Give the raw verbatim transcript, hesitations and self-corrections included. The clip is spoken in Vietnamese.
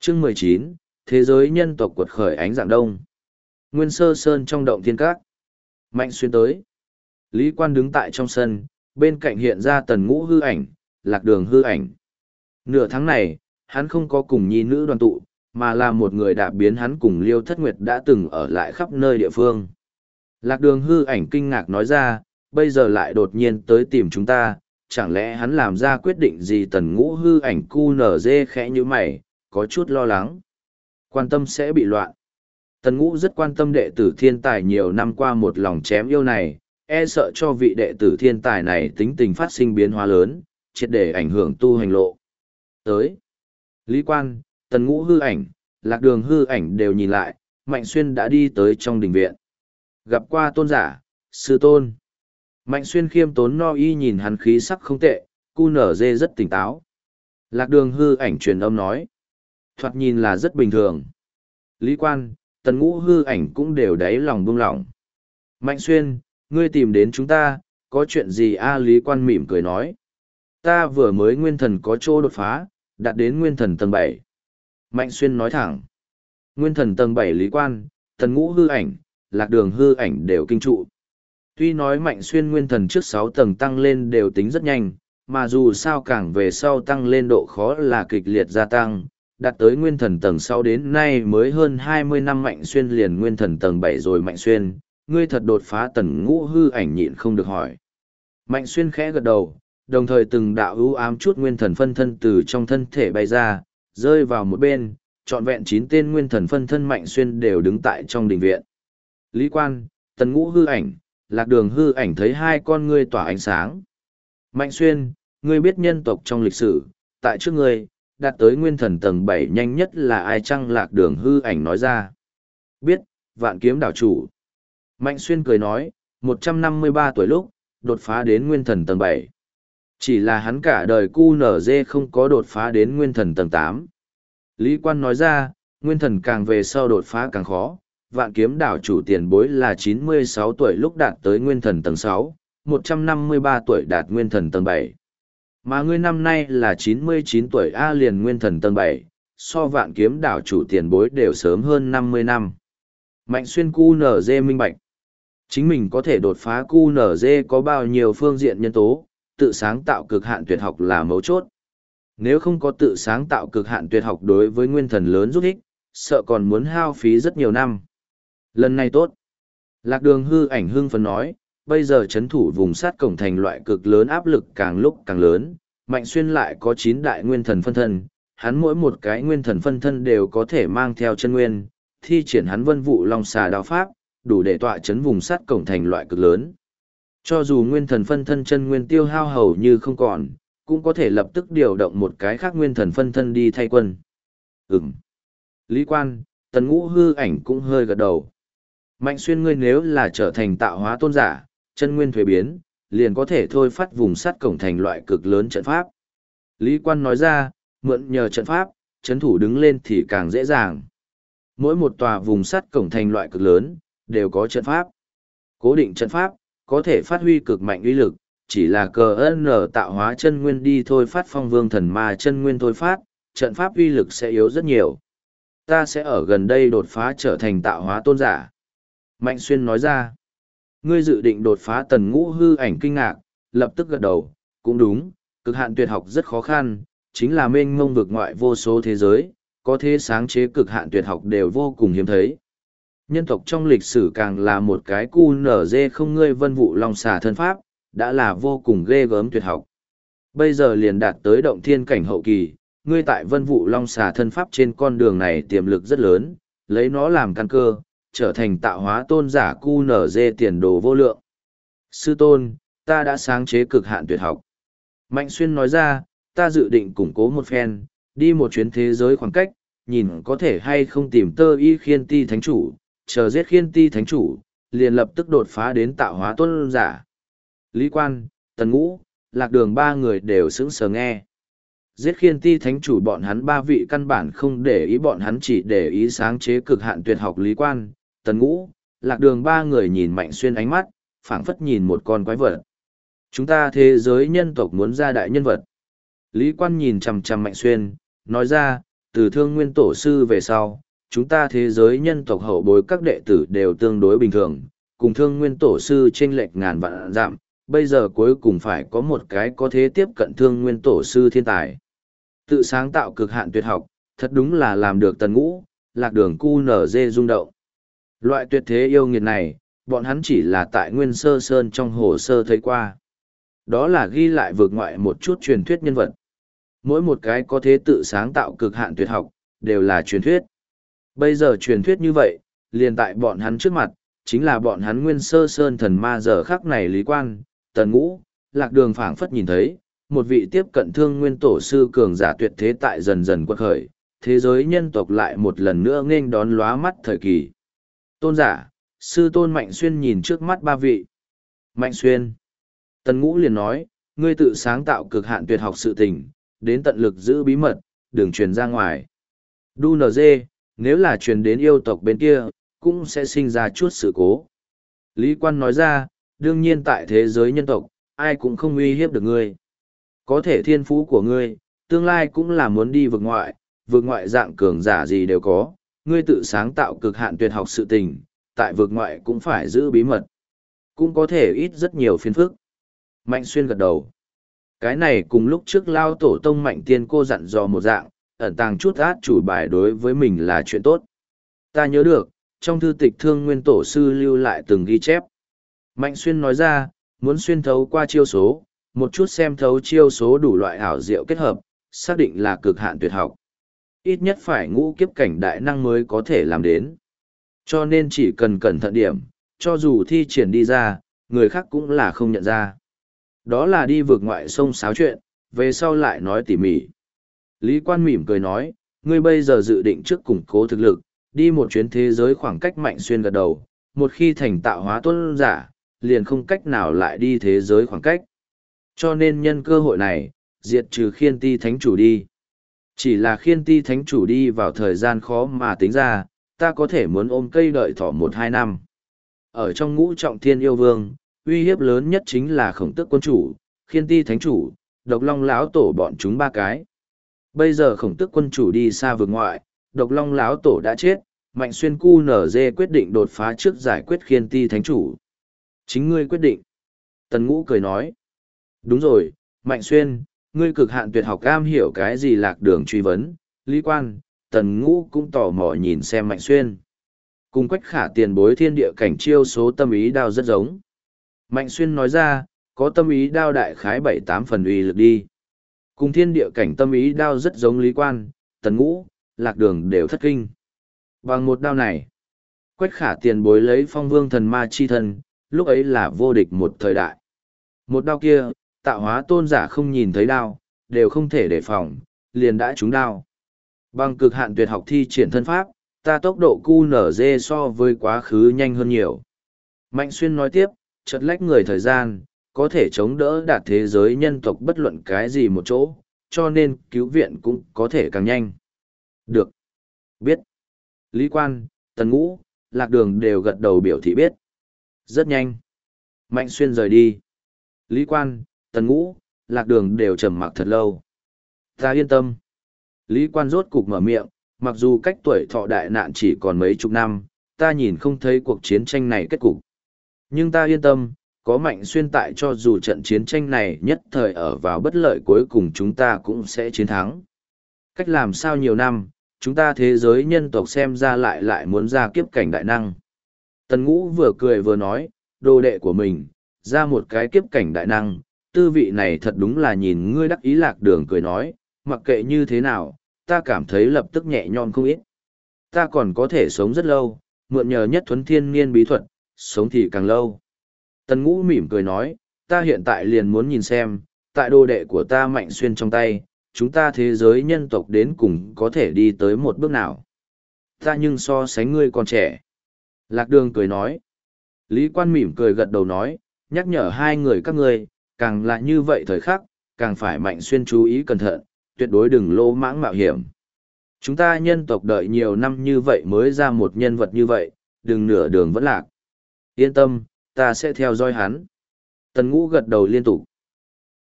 Chương mười chín, Thế giới nhân tộc quật khởi ánh dạng đông. Nguyên Sơ Sơn trong động thiên các. Mạnh Xuyên tới. Lý Quan đứng tại trong sân, bên cạnh hiện ra Tần Ngũ hư ảnh, Lạc Đường hư ảnh. Nửa tháng này, hắn không có cùng nhi nữ đoàn tụ, mà là một người đạp biến hắn cùng Liêu Thất Nguyệt đã từng ở lại khắp nơi địa phương. Lạc Đường hư ảnh kinh ngạc nói ra, bây giờ lại đột nhiên tới tìm chúng ta, chẳng lẽ hắn làm ra quyết định gì? Tần Ngũ hư ảnh cu nở dê khẽ như mày, có chút lo lắng. Quan tâm sẽ bị loạn. Tần Ngũ rất quan tâm đệ tử thiên tài nhiều năm qua một lòng chém yêu này, e sợ cho vị đệ tử thiên tài này tính tình phát sinh biến hóa lớn, triệt để ảnh hưởng tu hành lộ. Tới. Lý Quan, Tần Ngũ hư ảnh, Lạc Đường hư ảnh đều nhìn lại, Mạnh Xuyên đã đi tới trong đình viện. Gặp qua tôn giả, sư tôn. Mạnh Xuyên khiêm tốn no y nhìn hắn khí sắc không tệ, cu nở dê rất tỉnh táo. Lạc Đường hư ảnh truyền âm nói. Thoạt nhìn là rất bình thường. Lý Quan, Tần Ngũ hư ảnh cũng đều đáy lòng buông lỏng. Mạnh Xuyên, ngươi tìm đến chúng ta, có chuyện gì? A Lý Quan mỉm cười nói. Ta vừa mới nguyên thần có chỗ đột phá, đạt đến nguyên thần tầng bảy. Mạnh Xuyên nói thẳng. Nguyên thần tầng bảy. Lý Quan, Tần Ngũ hư ảnh, Lạc Đường hư ảnh đều kinh trụ. Tuy nói Mạnh Xuyên nguyên thần trước sáu tầng tăng lên đều tính rất nhanh, mà dù sao càng về sau tăng lên độ khó là kịch liệt gia tăng, đạt tới nguyên thần tầng sáu đến nay mới hơn hai mươi năm. Mạnh Xuyên liền nguyên thần tầng bảy rồi. Mạnh Xuyên, ngươi thật đột phá? Tần Ngũ hư ảnh nhịn không được hỏi. Mạnh Xuyên khẽ gật đầu, đồng thời từng đạo ưu ám chút nguyên thần phân thân từ trong thân thể bay ra, rơi vào một bên, trọn vẹn chín tên nguyên thần phân thân Mạnh Xuyên đều đứng tại trong đình viện. Lý Quan, Tần Ngũ hư ảnh, Lạc Đường hư ảnh thấy hai con ngươi tỏa ánh sáng. Mạnh Xuyên, ngươi biết nhân tộc trong lịch sử, tại trước ngươi, đạt tới nguyên thần tầng bảy nhanh nhất là ai chăng? Lạc Đường hư ảnh nói ra. Biết, Vạn Kiếm đảo chủ. Mạnh Xuyên cười nói, một trăm năm mươi ba tuổi lúc, đột phá đến nguyên thần tầng bảy. Chỉ là hắn cả đời cu nở dê không có đột phá đến nguyên thần tầng tám. Lý Quan nói ra, nguyên thần càng về sau đột phá càng khó. Vạn Kiếm đảo chủ tiền bối là chín mươi sáu tuổi lúc đạt tới nguyên thần tầng sáu, một trăm năm mươi ba tuổi đạt nguyên thần tầng bảy. Mà ngươi năm nay là chín mươi chín tuổi. A liền nguyên thần tầng bảy, so Vạn Kiếm đảo chủ tiền bối đều sớm hơn năm mươi năm. Mạnh Xuyên cu nở dê minh bạch. Chính mình có thể đột phá cu nở dê có bao nhiêu phương diện nhân tố, tự sáng tạo cực hạn tuyệt học là mấu chốt. Nếu không có tự sáng tạo cực hạn tuyệt học đối với nguyên thần lớn giúp ích, sợ còn muốn hao phí rất nhiều năm. Lần này tốt. Lạc Đường hư ảnh hưng phấn nói, bây giờ chấn thủ vùng sát cổng thành loại cực lớn áp lực càng lúc càng lớn, Mạnh Xuyên lại có chín đại nguyên thần phân thân, hắn mỗi một cái nguyên thần phân thân đều có thể mang theo chân nguyên, thi triển hắn Vân Vụ Long Xà đao pháp, đủ để tọa chấn vùng sát cổng thành loại cực lớn. Cho dù nguyên thần phân thân chân nguyên tiêu hao hầu như không còn, cũng có thể lập tức điều động một cái khác nguyên thần phân thân đi thay quân. Ừm. Lý Quan, Tần Ngũ hư ảnh cũng hơi gật đầu. Mạnh Xuyên, ngươi nếu là trở thành tạo hóa tôn giả, chân nguyên thuế biến, liền có thể thôi phát vùng sắt cổng thành loại cực lớn trận pháp. Lý Quan nói ra, mượn nhờ trận pháp, chấn thủ đứng lên thì càng dễ dàng. Mỗi một tòa vùng sắt cổng thành loại cực lớn, đều có trận pháp. Cố định trận pháp, có thể phát huy cực mạnh uy lực, chỉ là cờ ân nở tạo hóa chân nguyên đi thôi phát phong vương thần ma chân nguyên thôi phát, trận pháp uy lực sẽ yếu rất nhiều. Ta sẽ ở gần đây đột phá trở thành tạo hóa tôn giả. Mạnh Xuyên nói ra, ngươi dự định đột phá? Tần Ngũ hư ảnh kinh ngạc, lập tức gật đầu, cũng đúng, cực hạn tuyệt học rất khó khăn, chính là mênh mông vực ngoại vô số thế giới, có thể sáng chế cực hạn tuyệt học đều vô cùng hiếm thấy. Nhân tộc trong lịch sử càng là một cái cu nở dê không. Ngươi Vân Vụ Long Xà thân pháp, đã là vô cùng ghê gớm tuyệt học. Bây giờ liền đạt tới động thiên cảnh hậu kỳ, ngươi tại Vân Vụ Long Xà thân pháp trên con đường này tiềm lực rất lớn, lấy nó làm căn cơ, trở thành tạo hóa tôn giả cu nở dê tiền đồ vô lượng. Sư tôn, ta đã sáng chế cực hạn tuyệt học. Mạnh Xuyên nói ra, ta dự định củng cố một phen, đi một chuyến thế giới khoảng cách, nhìn có thể hay không tìm Tơ Y Khiên Ti thánh chủ, chờ giết Khiên Ti thánh chủ, liền lập tức đột phá đến tạo hóa tôn giả. Lý Quan, Tần Ngũ, Lạc Đường ba người đều sững sờ nghe. Giết Khiên Ti thánh chủ, bọn hắn ba vị căn bản không để ý, bọn hắn chỉ để ý sáng chế cực hạn tuyệt học. Lý Quan, Tần Ngũ, Lạc Đường ba người nhìn Mạnh Xuyên ánh mắt, phảng phất nhìn một con quái vật. Chúng ta thế giới nhân tộc muốn ra đại nhân vật. Lý Quan nhìn chằm chằm Mạnh Xuyên, nói ra, từ thương nguyên tổ sư về sau, chúng ta thế giới nhân tộc hậu bối các đệ tử đều tương đối bình thường, cùng thương nguyên tổ sư chênh lệch ngàn vạn dặm, bây giờ cuối cùng phải có một cái có thế tiếp cận thương nguyên tổ sư thiên tài. Tự sáng tạo cực hạn tuyệt học, thật đúng là làm được Tần Ngũ, Lạc Đường cu nở dê rung động. Loại tuyệt thế yêu nghiệt này, bọn hắn chỉ là tại Nguyên Sơ Sơn trong hồ sơ thấy qua. Đó là ghi lại vượt ngoại một chút truyền thuyết nhân vật. Mỗi một cái có thế tự sáng tạo cực hạn tuyệt học, đều là truyền thuyết. Bây giờ truyền thuyết như vậy, liền tại bọn hắn trước mặt, chính là bọn hắn Nguyên Sơ Sơn thần ma giờ khắc này Lý Quan, Tần Ngũ, Lạc Đường phảng phất nhìn thấy, một vị tiếp cận thương nguyên tổ sư cường giả tuyệt thế tại dần dần quật khởi, thế giới nhân tộc lại một lần nữa nghênh đón lóa mắt thời kỳ. Tôn giả, sư tôn Mạnh Xuyên nhìn trước mắt ba vị. Mạnh Xuyên. Tần Ngũ liền nói, ngươi tự sáng tạo cực hạn tuyệt học sự tình, đến tận lực giữ bí mật, đừng truyền ra ngoài. Đu nờ dê, nếu là truyền đến yêu tộc bên kia, cũng sẽ sinh ra chút sự cố. Lý Quan nói ra, đương nhiên tại thế giới nhân tộc, ai cũng không uy hiếp được ngươi. Có thể thiên phú của ngươi, tương lai cũng là muốn đi vực ngoại, vực ngoại dạng cường giả gì đều có, ngươi tự sáng tạo cực hạn tuyệt học sự tình, tại vực ngoại cũng phải giữ bí mật. Cũng có thể ít rất nhiều phiền phức. Mạnh Xuyên gật đầu. Cái này cùng lúc trước lao tổ tông Mạnh Tiên cô dặn dò một dạng, ẩn tàng chút át chủ bài đối với mình là chuyện tốt. Ta nhớ được, trong thư tịch thương nguyên tổ sư lưu lại từng ghi chép. Mạnh Xuyên nói ra, muốn xuyên thấu qua chiêu số, một chút xem thấu chiêu số đủ loại ảo diệu kết hợp, xác định là cực hạn tuyệt học. Ít nhất phải ngũ kiếp cảnh đại năng mới có thể làm đến. Cho nên chỉ cần cẩn thận điểm, cho dù thi triển đi ra, người khác cũng là không nhận ra. Đó là đi vượt ngoại sông sáo chuyện, về sau lại nói tỉ mỉ. Lý Quan mỉm cười nói, ngươi bây giờ dự định trước củng cố thực lực, đi một chuyến thế giới khoảng cách Mạnh Xuyên gật đầu, một khi thành tạo hóa tuân giả, liền không cách nào lại đi thế giới khoảng cách. Cho nên nhân cơ hội này, diệt trừ khiên ti thánh chủ đi. Chỉ là khiên ti thánh chủ đi vào thời gian khó mà tính ra, ta có thể muốn ôm cây đợi thỏ một hai năm. Ở trong ngũ trọng thiên yêu vương, uy hiếp lớn nhất chính là khổng tước quân chủ, khiên ti thánh chủ, độc long lão tổ bọn chúng ba cái. Bây giờ khổng tước quân chủ đi xa vực ngoại, độc long lão tổ đã chết, Mạnh Xuyên cu nở dê quyết định đột phá trước giải quyết khiên ti thánh chủ. Chính ngươi quyết định. Tần Ngũ cười nói. Đúng rồi, Mạnh Xuyên, ngươi cực hạn tuyệt học am hiểu cái gì Lạc Đường truy vấn, Lý Quan, Tần Ngũ cũng tò mò nhìn xem Mạnh Xuyên. Cùng Quách Khả tiền bối thiên địa cảnh chiêu số tâm ý đao rất giống. Mạnh Xuyên nói ra, có tâm ý đao đại khái bảy tám phần uy lực đi. Cùng thiên địa cảnh tâm ý đao rất giống Lý Quan, Tần Ngũ, Lạc Đường đều thất kinh. Bằng một đao này, Quách Khả tiền bối lấy phong vương thần ma chi thân, lúc ấy là vô địch một thời đại. Một đao kia, tạo hóa tôn giả không nhìn thấy đao, đều không thể đề phòng, liền đã trúng đao. Bằng cực hạn tuyệt học thi triển thân pháp, ta tốc độ cu nở dê so với quá khứ nhanh hơn nhiều. Mạnh Xuyên nói tiếp, chợt lách người thời gian, có thể chống đỡ đạt thế giới nhân tộc bất luận cái gì một chỗ, cho nên cứu viện cũng có thể càng nhanh. Được. Biết. Lý Quan, Tần Ngũ, Lạc Đường đều gật đầu biểu thị biết. Rất nhanh. Mạnh Xuyên rời đi. Lý Quan, Tần Ngũ, Lạc Đường đều trầm mặc thật lâu. Ta yên tâm. Lý Quan rốt cục mở miệng, mặc dù cách tuổi thọ đại nạn chỉ còn mấy chục năm, ta nhìn không thấy cuộc chiến tranh này kết cục. Nhưng ta yên tâm, có Mạnh Xuyên tại cho dù trận chiến tranh này nhất thời ở vào bất lợi cuối cùng chúng ta cũng sẽ chiến thắng. Cách làm sao nhiều năm, chúng ta thế giới nhân tộc xem ra lại lại muốn ra kiếp cảnh đại năng. Tần Ngũ vừa cười vừa nói, đồ đệ của mình, ra một cái kiếp cảnh đại năng, tư vị này thật đúng là nhìn ngươi đắc ý. Lạc Đường cười nói, mặc kệ như thế nào, ta cảm thấy lập tức nhẹ nhõm không ít. Ta còn có thể sống rất lâu, mượn nhờ nhất thuấn thiên niên bí thuật, sống thì càng lâu. Tần Ngũ mỉm cười nói, ta hiện tại liền muốn nhìn xem, tại đồ đệ của ta Mạnh Xuyên trong tay, chúng ta thế giới nhân tộc đến cùng có thể đi tới một bước nào. Ta nhưng so sánh ngươi còn trẻ. Lạc Đường cười nói. Lý Quan mỉm cười gật đầu nói, nhắc nhở hai người các ngươi, càng là như vậy thời khắc, càng phải Mạnh Xuyên chú ý cẩn thận, tuyệt đối đừng lô mãng mạo hiểm. Chúng ta nhân tộc đợi nhiều năm như vậy mới ra một nhân vật như vậy, đừng nửa đường vẫn lạc. Yên tâm, ta sẽ theo dõi hắn. Tần Ngũ gật đầu liên tục.